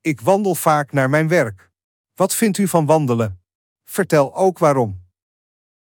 Ik wandel vaak naar mijn werk. Wat vindt u van wandelen? Vertel ook waarom.